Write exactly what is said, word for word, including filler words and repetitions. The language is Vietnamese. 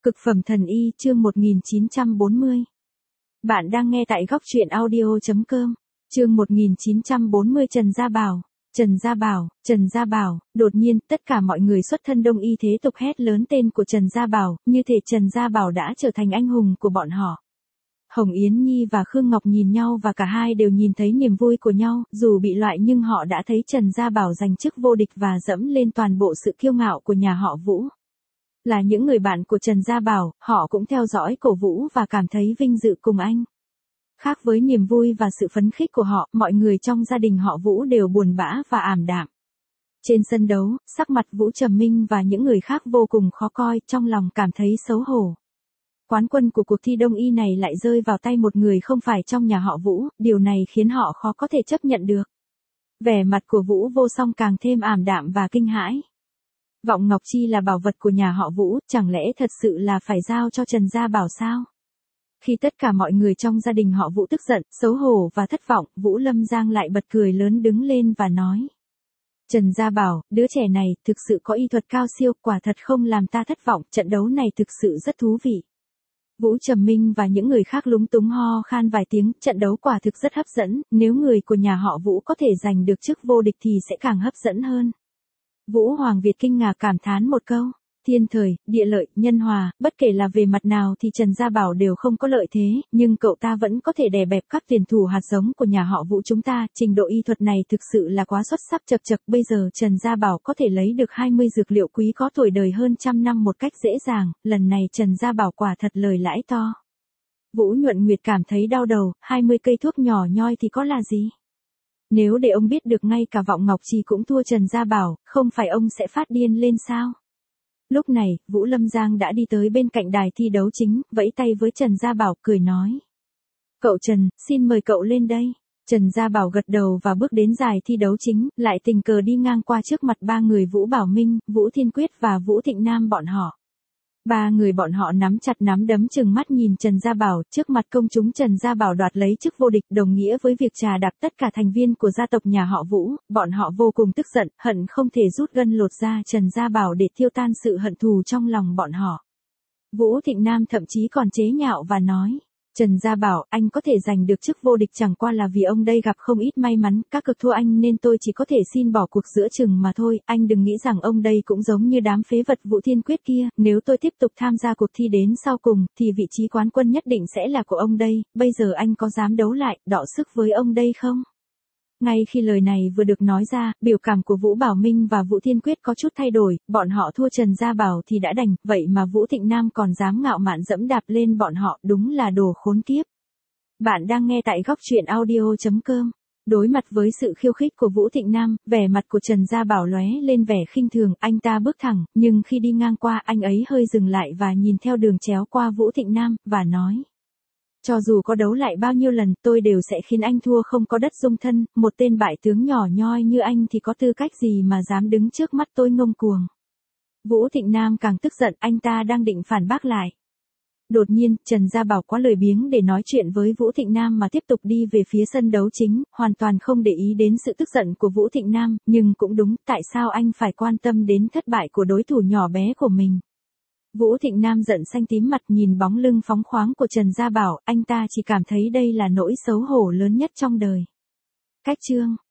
Cực phẩm thần y chương một nghìn chín trăm bốn mươi. Bạn đang nghe tại góc truyện audio chấm com. Chương một nghìn chín trăm bốn mươi Trần Gia Bảo. Trần Gia Bảo, Trần Gia Bảo, đột nhiên, tất cả mọi người xuất thân đông y thế tục hét lớn tên của Trần Gia Bảo, như thể Trần Gia Bảo đã trở thành anh hùng của bọn họ. Hồng Yến Nhi và Khương Ngọc nhìn nhau và cả hai đều nhìn thấy niềm vui của nhau, dù bị loại nhưng họ đã thấy Trần Gia Bảo giành chức vô địch và dẫm lên toàn bộ sự kiêu ngạo của nhà họ Vũ. Là những người bạn của Trần Gia Bảo, họ cũng theo dõi cổ vũ và cảm thấy vinh dự cùng anh. Khác với niềm vui và sự phấn khích của họ, mọi người trong gia đình họ Vũ đều buồn bã và ảm đạm. Trên sân đấu, sắc mặt Vũ Trầm Minh và những người khác vô cùng khó coi, trong lòng cảm thấy xấu hổ. Quán quân của cuộc thi đông y này lại rơi vào tay một người không phải trong nhà họ Vũ, điều này khiến họ khó có thể chấp nhận được. Vẻ mặt của Vũ Vô Song càng thêm ảm đạm và kinh hãi. Vọng Ngọc Chi là bảo vật của nhà họ Vũ, chẳng lẽ thật sự là phải giao cho Trần Gia Bảo sao? Khi tất cả mọi người trong gia đình họ Vũ tức giận, xấu hổ và thất vọng, Vũ Lâm Giang lại bật cười lớn đứng lên và nói. Trần Gia Bảo, đứa trẻ này, thực sự có y thuật cao siêu, quả thật không làm ta thất vọng, trận đấu này thực sự rất thú vị. Vũ Trầm Minh và những người khác lúng túng ho khan vài tiếng, trận đấu quả thực rất hấp dẫn, nếu người của nhà họ Vũ có thể giành được chức vô địch thì sẽ càng hấp dẫn hơn. Vũ Hoàng Việt kinh ngạc cảm thán một câu, thiên thời, địa lợi, nhân hòa, bất kể là về mặt nào thì Trần Gia Bảo đều không có lợi thế, nhưng cậu ta vẫn có thể đè bẹp các tuyển thủ hạt giống của nhà họ Vũ chúng ta, trình độ y thuật này thực sự là quá xuất sắc chật chật, bây giờ Trần Gia Bảo có thể lấy được hai mươi dược liệu quý có tuổi đời hơn trăm năm một cách dễ dàng, lần này Trần Gia Bảo quả thật lời lãi to. Vũ Nhuận Nguyệt cảm thấy đau đầu, hai mươi cây thuốc nhỏ nhoi thì có là gì? Nếu để ông biết được ngay cả Vọng Ngọc Trì cũng thua Trần Gia Bảo, không phải ông sẽ phát điên lên sao? Lúc này, Vũ Lâm Giang đã đi tới bên cạnh đài thi đấu chính, vẫy tay với Trần Gia Bảo, cười nói. Cậu Trần, xin mời cậu lên đây. Trần Gia Bảo gật đầu và bước đến đài thi đấu chính, lại tình cờ đi ngang qua trước mặt ba người Vũ Bảo Minh, Vũ Thiên Quyết và Vũ Thịnh Nam bọn họ. Ba người bọn họ nắm chặt nắm đấm trừng mắt nhìn Trần Gia Bảo, trước mặt công chúng Trần Gia Bảo đoạt lấy chức vô địch đồng nghĩa với việc trà đạp tất cả thành viên của gia tộc nhà họ Vũ, bọn họ vô cùng tức giận, hận không thể rút gân lột da Trần Gia Bảo để tiêu tan sự hận thù trong lòng bọn họ. Vũ Thịnh Nam thậm chí còn chế nhạo và nói. Trần Gia Bảo, anh có thể giành được chức vô địch chẳng qua là vì ông đây gặp không ít may mắn, các cực thua anh nên tôi chỉ có thể xin bỏ cuộc giữa chừng mà thôi, anh đừng nghĩ rằng ông đây cũng giống như đám phế vật Vũ Thiên Quyết kia, nếu tôi tiếp tục tham gia cuộc thi đến sau cùng, thì vị trí quán quân nhất định sẽ là của ông đây, bây giờ anh có dám đấu lại, đọ sức với ông đây không? Ngay khi lời này vừa được nói ra, biểu cảm của Vũ Bảo Minh và Vũ Thiên Quyết có chút thay đổi, bọn họ thua Trần Gia Bảo thì đã đành, vậy mà Vũ Thịnh Nam còn dám ngạo mạn dẫm đạp lên bọn họ, đúng là đồ khốn kiếp. Bạn đang nghe tại góc truyện audio chấm com. Đối mặt với sự khiêu khích của Vũ Thịnh Nam, vẻ mặt của Trần Gia Bảo lóe lên vẻ khinh thường, anh ta bước thẳng, nhưng khi đi ngang qua anh ấy hơi dừng lại và nhìn theo đường chéo qua Vũ Thịnh Nam, và nói. Cho dù có đấu lại bao nhiêu lần, tôi đều sẽ khiến anh thua không có đất dung thân, một tên bại tướng nhỏ nhoi như anh thì có tư cách gì mà dám đứng trước mắt tôi ngông cuồng. Vũ Thịnh Nam càng tức giận, anh ta đang định phản bác lại. Đột nhiên, Trần Gia Bảo quá lười biếng để nói chuyện với Vũ Thịnh Nam mà tiếp tục đi về phía sân đấu chính, hoàn toàn không để ý đến sự tức giận của Vũ Thịnh Nam, nhưng cũng đúng, tại sao anh phải quan tâm đến thất bại của đối thủ nhỏ bé của mình. Vũ Thịnh Nam giận xanh tím mặt nhìn bóng lưng phóng khoáng của Trần Gia Bảo, anh ta chỉ cảm thấy đây là nỗi xấu hổ lớn nhất trong đời. Cách chương